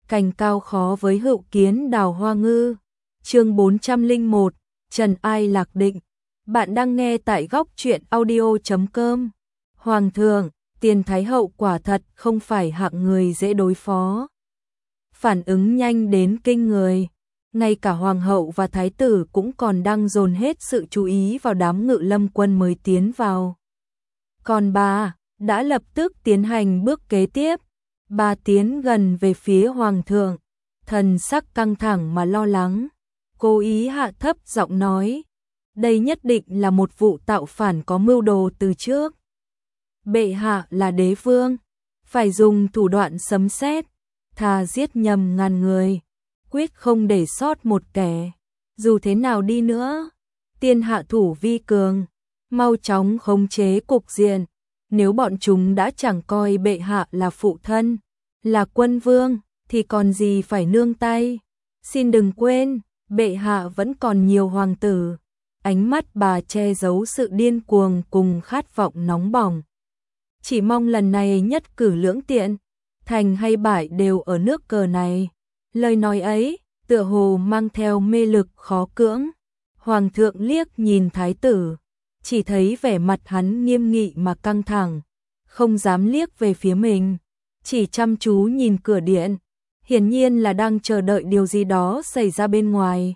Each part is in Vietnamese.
cành cao khó với hữu kiến đào hoa ngư. Chương 401, Trần Ai Lạc Định. Bạn đang nghe tại góc truyện audio.com. Hoàng thượng, Tiền Thái Hậu quả thật không phải hạng người dễ đối phó. Phản ứng nhanh đến kinh người. Ngay cả Hoàng hậu và Thái tử cũng còn đang dồn hết sự chú ý vào đám Ngự Lâm quân mới tiến vào. Còn bà đã lập tức tiến hành bước kế tiếp. Bà tiến gần về phía Hoàng thượng, thần sắc căng thẳng mà lo lắng. Cố ý hạ thấp giọng nói, đây nhất định là một vụ tạo phản có mưu đồ từ trước. Bệ hạ là đế vương, phải dùng thủ đoạn sấm sét, thà giết nhầm ngàn người, quyết không để sót một kẻ. Dù thế nào đi nữa, tiên hạ thủ vi cường, mau chóng khống chế cục diện. Nếu bọn chúng đã chẳng coi bệ hạ là phụ thân, là quân vương, thì còn gì phải nương tay. Xin đừng quên, bệ hạ vẫn còn nhiều hoàng tử. Ánh mắt bà che giấu sự điên cuồng cùng khát vọng nóng bỏng. Chỉ mong lần này nhất cử lưỡng tiện, thành hay bại đều ở nước cờ này. Lời nói ấy, tựa hồ mang theo mê lực khó cưỡng. Hoàng thượng liếc nhìn thái tử, chỉ thấy vẻ mặt hắn nghiêm nghị mà căng thẳng, không dám liếc về phía mình, chỉ chăm chú nhìn cửa điện, hiển nhiên là đang chờ đợi điều gì đó xảy ra bên ngoài.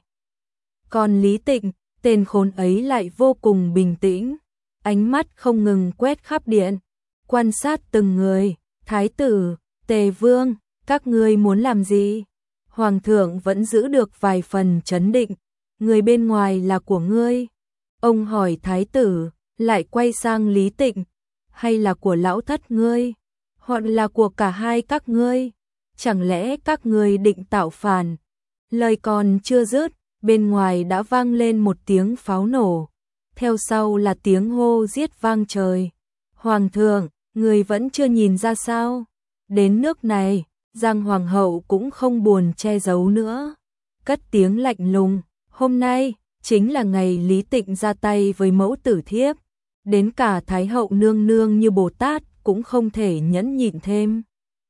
Còn Lý Tịnh, tên khốn ấy lại vô cùng bình tĩnh, ánh mắt không ngừng quét khắp điện, quan sát từng người. Thái tử, Tề Vương, các ngươi muốn làm gì? Hoàng thượng vẫn giữ được vài phần trấn định, người bên ngoài là của ngươi. Ông hỏi thái tử, lại quay sang Lý Tịnh, hay là của lão thất ngươi, hoặc là của cả hai các ngươi? Chẳng lẽ các ngươi định tạo phản? Lời còn chưa dứt, bên ngoài đã vang lên một tiếng pháo nổ, theo sau là tiếng hô giết vang trời. Hoàng thượng, người vẫn chưa nhìn ra sao? Đến nước này, Giang Hoàng hậu cũng không buồn che giấu nữa, cất tiếng lạnh lùng, hôm nay chính là ngày Lý Tịnh ra tay với mẫu tử thiếp, đến cả Thái hậu nương nương như Bồ Tát cũng không thể nhẫn nhịn thêm.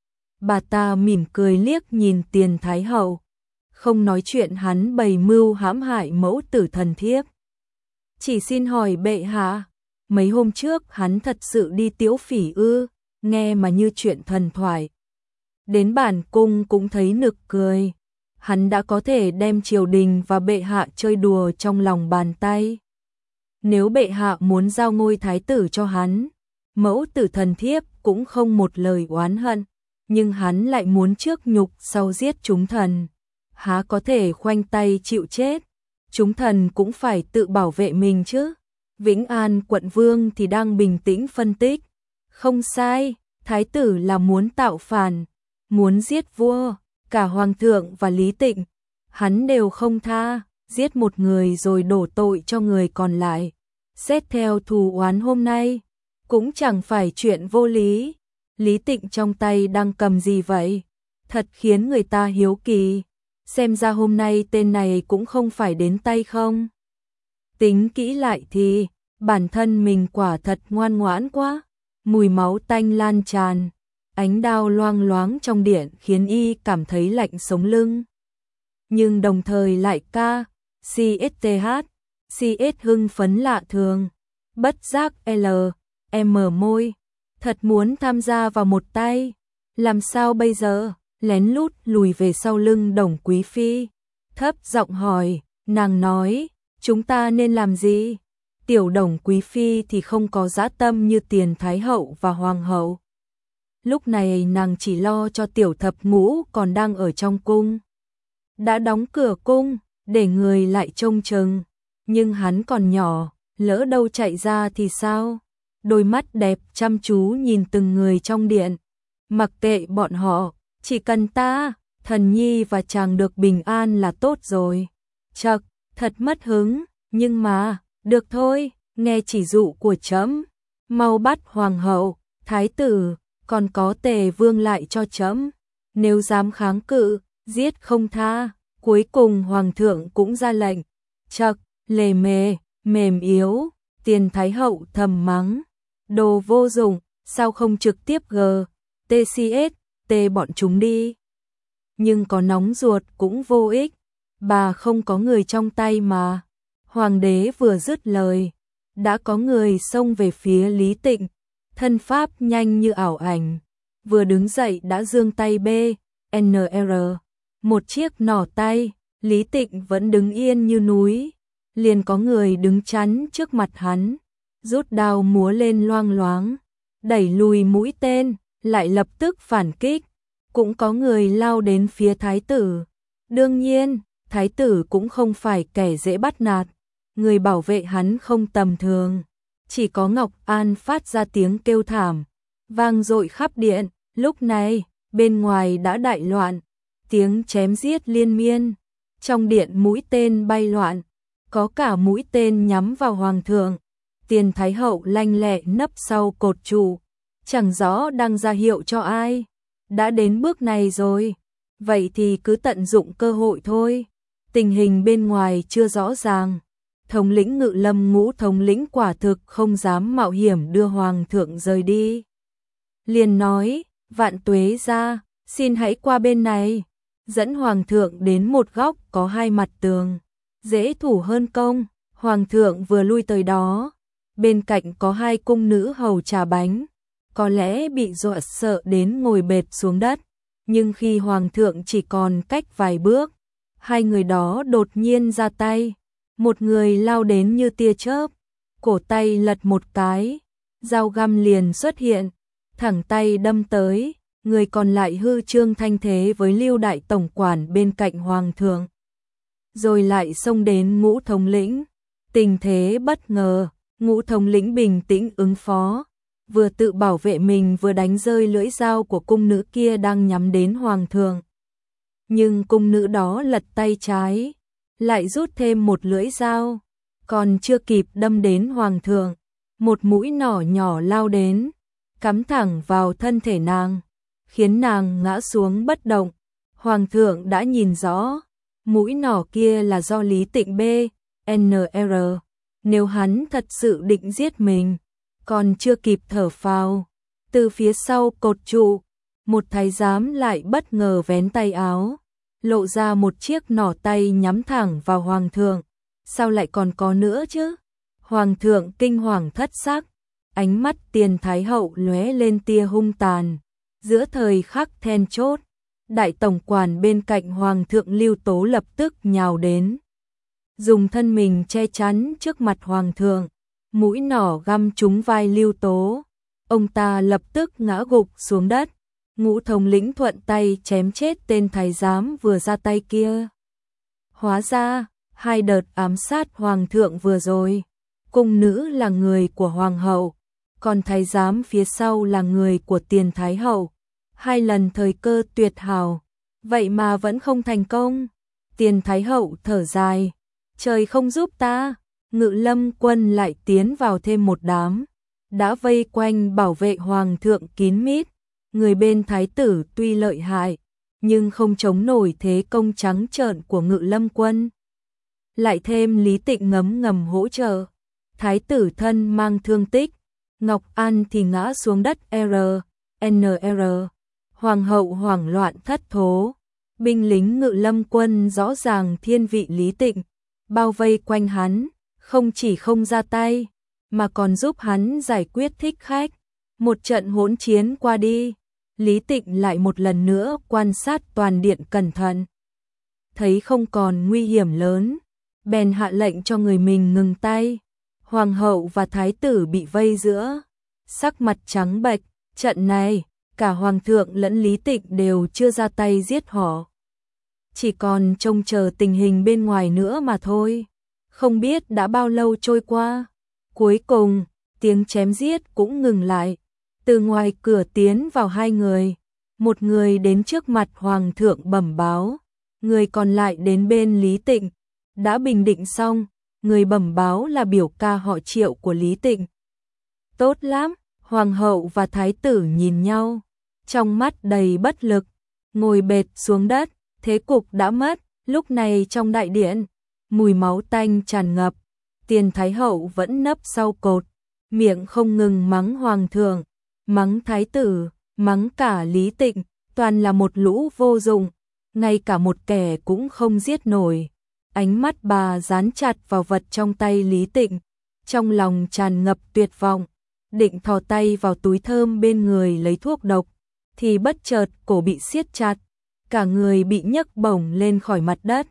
Bà ta mỉm cười liếc nhìn Tiền Thái hậu, không nói chuyện hắn bày mưu hãm hại mẫu tử thần thiếp. Chỉ xin hỏi bệ hạ, mấy hôm trước hắn thật sự đi Tiếu Phỉ ư? Nghe mà như chuyện thần thoại. Đến bản cung cũng thấy nực cười. Hắn đã có thể đem triều đình và bệ hạ chơi đùa trong lòng bàn tay. Nếu bệ hạ muốn giao ngôi thái tử cho hắn, mẫu tử thần thiếp cũng không một lời oán hận, nhưng hắn lại muốn trước nhục sau giết chúng thần, há có thể khoanh tay chịu chết. Chúng thần cũng phải tự bảo vệ mình chứ. Vĩnh An quận vương thì đang bình tĩnh phân tích, không sai, thái tử là muốn tạo phản, muốn giết vua. Cả Hoàng thượng và Lý Tịnh, hắn đều không tha, giết một người rồi đổ tội cho người còn lại. Xét theo thù oán hôm nay, cũng chẳng phải chuyện vô lý. Lý Tịnh trong tay đang cầm gì vậy? Thật khiến người ta hiếu kỳ. Xem ra hôm nay tên này cũng không phải đến tay không. Tính kỹ lại thì, bản thân mình quả thật ngoan ngoãn quá. Mùi máu tanh lan tràn. Ánh đao loang loáng trong điện khiến y cảm thấy lạnh sống lưng. Nhưng đồng thời lại CSTH hưng phấn lạ thường. Bất giác môi. Thật muốn tham gia vào một tay. Làm sao bây giờ? Lén lút lùi về sau lưng Đồng Quý Phi. Thấp giọng hỏi, nàng nói, chúng ta nên làm gì? Tiểu Đồng Quý Phi thì không có dã tâm như Tiền Thái hậu và Hoàng hậu. Lúc này nàng chỉ lo cho tiểu thập ngũ còn đang ở trong cung. Đã đóng cửa cung, để người lại trông chừng. Nhưng hắn còn nhỏ, lỡ đâu chạy ra thì sao? Đôi mắt đẹp chăm chú nhìn từng người trong điện. Mặc kệ bọn họ, chỉ cần ta, thần nhi và chàng được bình an là tốt rồi. Chậc, thật mất hứng, nhưng mà, được thôi, nghe chỉ dụ của trẫm, mau bắt hoàng hậu, thái tử, còn có Tề Vương lại cho trẫm. Nếu dám kháng cự, giết không tha. Cuối cùng hoàng thượng cũng ra lệnh. Chậc, lề mề, mềm yếu. Tiền Thái hậu thầm mắng, đồ vô dụng, sao không trực tiếp TCS bọn chúng đi. nhưng có nóng ruột cũng vô ích, bà không có người trong tay mà. Hoàng đế vừa dứt lời, đã có người xông về phía Lý Tịnh, thân pháp nhanh như ảo ảnh, vừa đứng dậy đã giương tay BNR, một chiếc nỏ tay. Lý Tịnh vẫn đứng yên như núi, liền có người đứng chắn trước mặt hắn, rút đao múa lên loang loáng, đẩy lùi mũi tên, lại lập tức phản kích. Cũng có người lao đến phía thái tử. Đương nhiên, thái tử cũng không phải kẻ dễ bắt nạt, người bảo vệ hắn không tầm thường. Chỉ có Ngọc An phát ra tiếng kêu thảm, vang dội khắp điện. Lúc này, bên ngoài đã đại loạn, tiếng chém giết liên miên. Trong điện mũi tên bay loạn, có cả mũi tên nhắm vào hoàng thượng. Tiền thái hậu lanh lẹ nấp sau cột trụ, chẳng rõ đang ra hiệu cho ai. Đã đến bước này rồi, vậy thì cứ tận dụng cơ hội thôi. Tình hình bên ngoài chưa rõ ràng, thống lĩnh Ngự Lâm Ngũ thống lĩnh quả thực không dám mạo hiểm đưa hoàng thượng rời đi. Liền nói, Vạn Tuế ra, xin hãy qua bên này, dẫn hoàng thượng đến một góc có hai mặt tường, dễ thủ hơn công. Hoàng thượng vừa lui tới đó, bên cạnh có hai cung nữ hầu trà bánh, có lẽ bị dọa sợ đến ngồi bệt xuống đất, nhưng khi hoàng thượng chỉ còn cách vài bước, hai người đó đột nhiên ra tay, một người lao đến như tia chớp, cổ tay lật một cái, dao găm liền xuất hiện, thẳng tay đâm tới, người còn lại hư trương thanh thế với Lưu đại tổng quản bên cạnh hoàng thượng, rồi lại xông đến Ngũ thống lĩnh. Tình thế bất ngờ, Ngũ thống lĩnh bình tĩnh ứng phó, vừa tự bảo vệ mình vừa đánh rơi lưỡi dao của cung nữ kia đang nhắm đến hoàng thượng. Nhưng cung nữ đó lật tay trái, lại rút thêm một lưỡi dao, còn chưa kịp đâm đến hoàng thượng, một mũi nỏ nhỏ lao đến, cắm thẳng vào thân thể nàng, khiến nàng ngã xuống bất động. Hoàng thượng đã nhìn rõ, mũi nỏ kia là do Lý Tịnh BNR, nếu hắn thật sự định giết mình, còn chưa kịp thở phào, từ phía sau cột trụ, một thái giám lại bất ngờ vén tay áo, lộ ra một chiếc nỏ tay nhắm thẳng vào hoàng thượng. Sao lại còn có nữa chứ? Hoàng thượng kinh hoàng thất sắc, ánh mắt Tiền thái hậu lóe lên tia hung tàn. Giữa thời khắc then chốt, đại tổng quản bên cạnh hoàng thượng Lưu Tố lập tức nhào đến, dùng thân mình che chắn trước mặt hoàng thượng. Mũi nỏ găm trúng vai Lưu Tố, ông ta lập tức ngã gục xuống đất. Ngũ thống lĩnh thuận tay chém chết tên thái giám vừa ra tay kia. Hóa ra, hai đợt ám sát hoàng thượng vừa rồi, cung nữ là người của hoàng hậu, còn thái giám phía sau là người của Tiền thái hậu. Hai lần thời cơ tuyệt hảo, vậy mà vẫn không thành công. Tiền thái hậu thở dài, trời không giúp ta. Ngự Lâm quân lại tiến vào thêm một đám, đã vây quanh bảo vệ hoàng thượng kín mít. Người bên thái tử tuy lợi hại, nhưng không chống nổi thế công trắng trợn của Ngự Lâm quân. Lại thêm Lý Tịnh ngấm ngầm hỗ trợ, thái tử thân mang thương tích, Ngọc An thì ngã xuống đất NR. Hoàng hậu hoảng loạn thất thố, binh lính Ngự Lâm quân rõ ràng thiên vị Lý Tịnh, bao vây quanh hắn, không chỉ không ra tay, mà còn giúp hắn giải quyết thích khách. Một trận hỗn chiến qua đi, Lý Tịnh lại một lần nữa quan sát toàn điện cẩn thận. Thấy không còn nguy hiểm lớn, bèn hạ lệnh cho người mình ngừng tay. Hoàng hậu và thái tử bị vây giữa, sắc mặt trắng bệch. Trận này, cả hoàng thượng lẫn Lý Tịnh đều chưa ra tay giết họ, chỉ còn trông chờ tình hình bên ngoài nữa mà thôi. Không biết đã bao lâu trôi qua, cuối cùng tiếng chém giết cũng ngừng lại. Từ ngoài cửa tiến vào hai người, một người đến trước mặt hoàng thượng bẩm báo, người còn lại đến bên Lý Tịnh. Đã bình định xong, người bẩm báo là biểu ca họ Triệu của Lý Tịnh. Tốt lắm. Hoàng hậu và thái tử nhìn nhau, trong mắt đầy bất lực, ngồi bệt xuống đất. Thế cục đã mất. Lúc này trong đại điện, mùi máu tanh tràn ngập. Tiền thái hậu vẫn nấp sau cột, miệng không ngừng mắng hoàng thượng, mắng thái tử, mắng cả Lý Tịnh, toàn là một lũ vô dụng. ngay cả một kẻ cũng không giết nổi. Ánh mắt bà dán chặt vào vật trong tay Lý Tịnh, trong lòng tràn ngập tuyệt vọng, định thò tay vào túi thơm bên người lấy thuốc độc, thì bất chợt cổ bị siết chặt, cả người bị nhấc bổng lên khỏi mặt đất.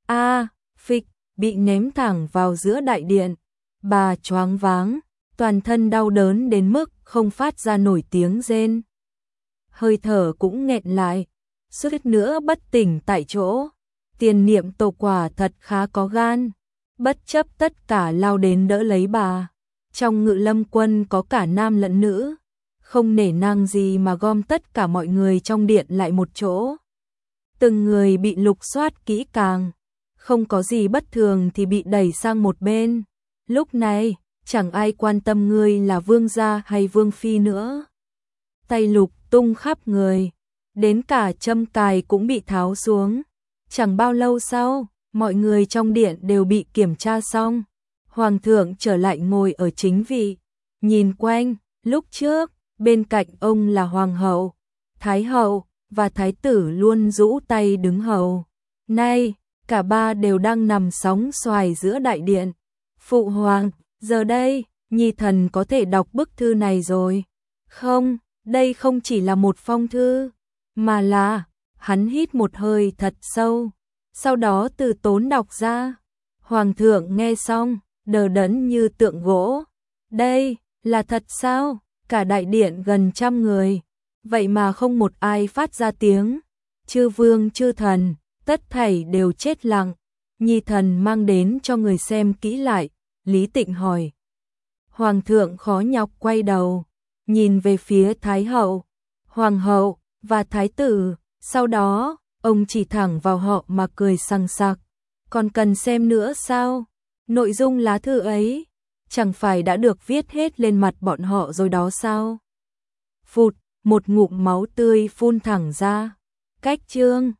Phịch, bị ném thẳng vào giữa đại điện. Bà choáng váng, toàn thân đau đớn đến mức không phát ra nổi tiếng rên. Hơi thở cũng nghẹn lại, suýt nữa bất tỉnh tại chỗ. Tiền Niệm Tổ quả thật khá có gan, bất chấp tất cả lao đến đỡ lấy bà. Trong Ngự Lâm quân có cả nam lẫn nữ, không nể nang gì mà gom tất cả mọi người trong điện lại một chỗ. Từng người bị lục soát kỹ càng, không có gì bất thường thì bị đẩy sang một bên. Lúc này, chẳng ai quan tâm ngươi là vương gia hay vương phi nữa. Tay lục tung khắp người, đến cả châm cài cũng bị tháo xuống. Chẳng bao lâu sau, mọi người trong điện đều bị kiểm tra xong. Hoàng thượng trở lại ngồi ở chính vị, nhìn quanh. Lúc trước, bên cạnh ông là hoàng hậu, thái hậu và thái tử luôn rũ tay đứng hầu. Nay, cả ba đều đang nằm sóng xoài giữa đại điện. Phụ hoàng, giờ đây, nhi thần có thể đọc bức thư này rồi. Không, đây không chỉ là một phong thư, mà là... Hắn hít một hơi thật sâu, sau đó từ tốn đọc ra. Hoàng thượng nghe xong, đờ đẫn như tượng gỗ. Đây, là thật sao? Cả đại điện gần 100 người, vậy mà không một ai phát ra tiếng. Chư vương chư thần, tất thảy đều chết lặng. Nhi thần mang đến cho người xem kỹ lại. Lý Tịnh hỏi. Hoàng thượng khó nhọc quay đầu, nhìn về phía thái hậu, hoàng hậu và thái tử. Sau đó, ông chỉ thẳng vào họ mà cười sằng sặc. Còn cần xem nữa sao? Nội dung lá thư ấy, chẳng phải đã được viết hết lên mặt bọn họ rồi đó sao? Phụt, một ngụm máu tươi phun thẳng ra. Cách chương